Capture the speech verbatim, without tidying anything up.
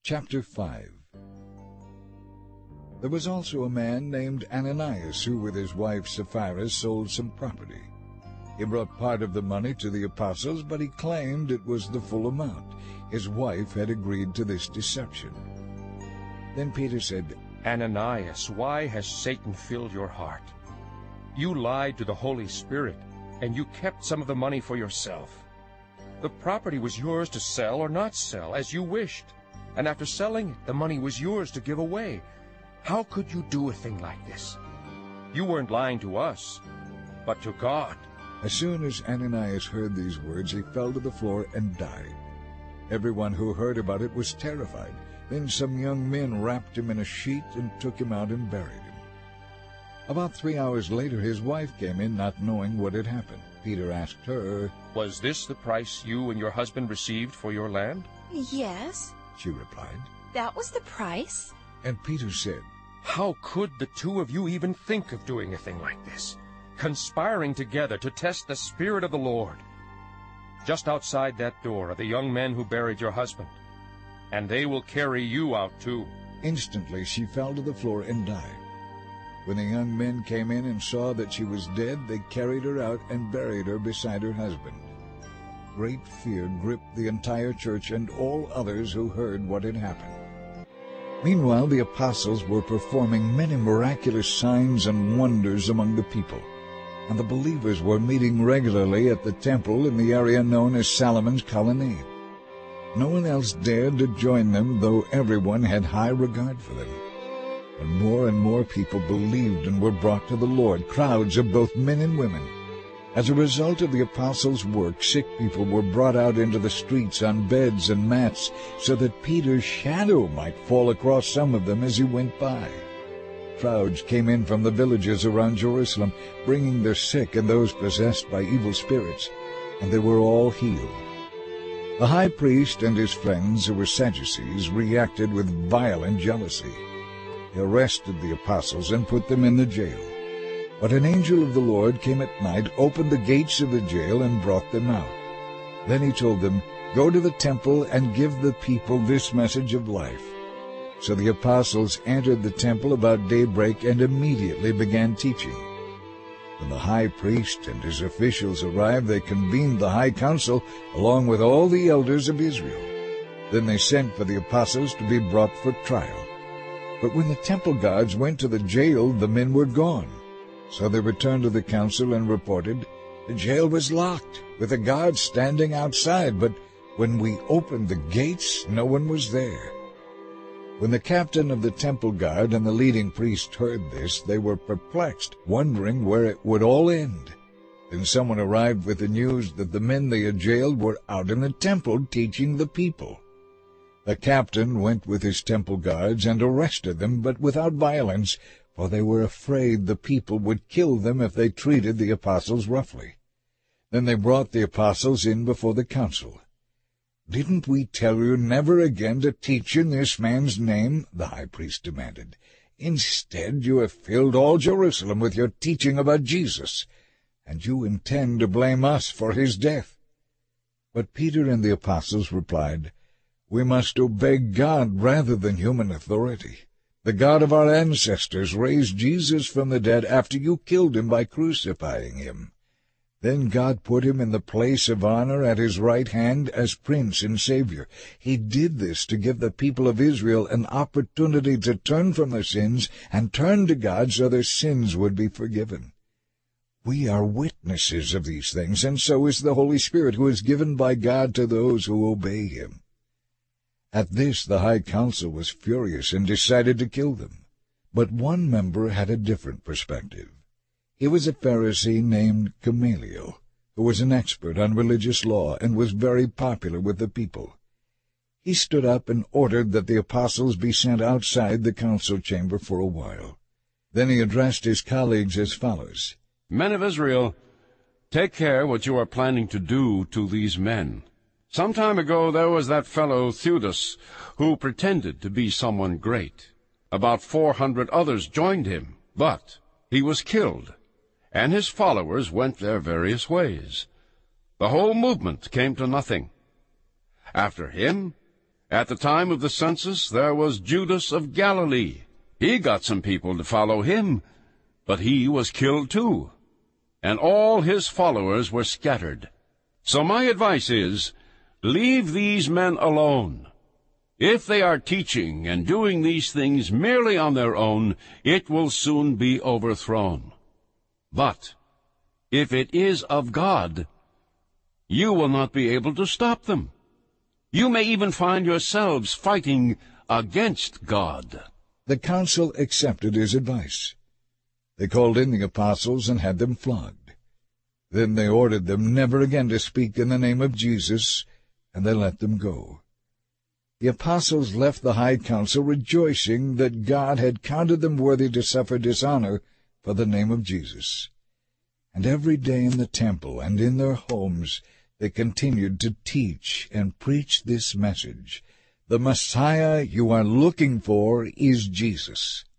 Chapter five. There was also a man named Ananias who with his wife Sapphira sold some property. He brought part of the money to the apostles, but he claimed it was the full amount. His wife had agreed to this deception. Then Peter said, Ananias, why has Satan filled your heart? You lied to the Holy Spirit, and you kept some of the money for yourself. The property was yours to sell or not sell, as you wished. And after selling it, the money was yours to give away. How could you do a thing like this? You weren't lying to us, but to God. As soon as Ananias heard these words, he fell to the floor and died. Everyone who heard about it was terrified. Then some young men wrapped him in a sheet and took him out and buried him. About three hours later, his wife came in, not knowing what had happened. Peter asked her, Was this the price you and your husband received for your land? Yes, she replied. that was the price. And Peter said, How could the two of you even think of doing a thing like this, conspiring together to test the Spirit of the Lord? Just outside that door are the young men who buried your husband, and they will carry you out too. Instantly she fell to the floor and died. When the young men came in and saw that she was dead, they carried her out and buried her beside her husband. Great fear gripped the entire church and all others who heard what had happened. Meanwhile, the apostles were performing many miraculous signs and wonders among the people, and the believers were meeting regularly at the temple in the area known as Solomon's Colonnade. No one else dared to join them, though everyone had high regard for them. And more and more people believed and were brought to the Lord, crowds of both men and women. As a result of the apostles' work, sick people were brought out into the streets on beds and mats, so that Peter's shadow might fall across some of them as he went by. Crowds came in from the villages around Jerusalem, bringing their sick and those possessed by evil spirits, and they were all healed. The high priest and his friends, who were Sadducees, reacted with violent jealousy. They arrested the apostles and put them in the jail. But an angel of the Lord came at night, opened the gates of the jail, and brought them out. Then he told them, Go to the temple and give the people this message of life. So the apostles entered the temple about daybreak and immediately began teaching. When the high priest and his officials arrived, they convened the high council along with all the elders of Israel. Then they sent for the apostles to be brought for trial. But when the temple guards went to the jail, the men were gone. So they returned to the council and reported, The jail was locked, with the guards standing outside, but when we opened the gates, no one was there. When the captain of the temple guard and the leading priest heard this, they were perplexed, wondering where it would all end. Then someone arrived with the news that the men they had jailed were out in the temple teaching the people. The captain went with his temple guards and arrested them, but without violence, for they were afraid the people would kill them if they treated the apostles roughly. Then they brought the apostles in before the council. "Didn't we tell you never again to teach in this man's name?" the high priest demanded. "Instead, you have filled all Jerusalem with your teaching about Jesus, and you intend to blame us for his death." But Peter and the apostles replied, "We must obey God rather than human authority. The God of our ancestors raised Jesus from the dead after you killed him by crucifying him. Then God put him in the place of honor at his right hand as Prince and Savior. He did this to give the people of Israel an opportunity to turn from their sins and turn to God so their sins would be forgiven. We are witnesses of these things, and so is the Holy Spirit, who is given by God to those who obey him." At this the high council was furious and decided to kill them. But one member had a different perspective. He was a Pharisee named Gamaliel, who was an expert on religious law and was very popular with the people. He stood up and ordered that the apostles be sent outside the council chamber for a while. Then he addressed his colleagues as follows: "Men of Israel, take care what you are planning to do to these men. Some time ago there was that fellow Theudas, who pretended to be someone great. About four hundred others joined him, but he was killed, and his followers went their various ways. The whole movement came to nothing. After him, At the time of the census, there was Judas of Galilee. He got some people to follow him, but he was killed too, and all his followers were scattered. So my advice is, leave these men alone. If they are teaching and doing these things merely on their own, it will soon be overthrown. But if it is of God, you will not be able to stop them. You may even find yourselves fighting against God." The council accepted his advice. They called in the apostles and had them flogged. Then they ordered them never again to speak in the name of Jesus, and they let them go. The apostles left the high council rejoicing that God had counted them worthy to suffer dishonor for the name of Jesus. And every day in the temple and in their homes they continued to teach and preach this message: the Messiah you are looking for is Jesus.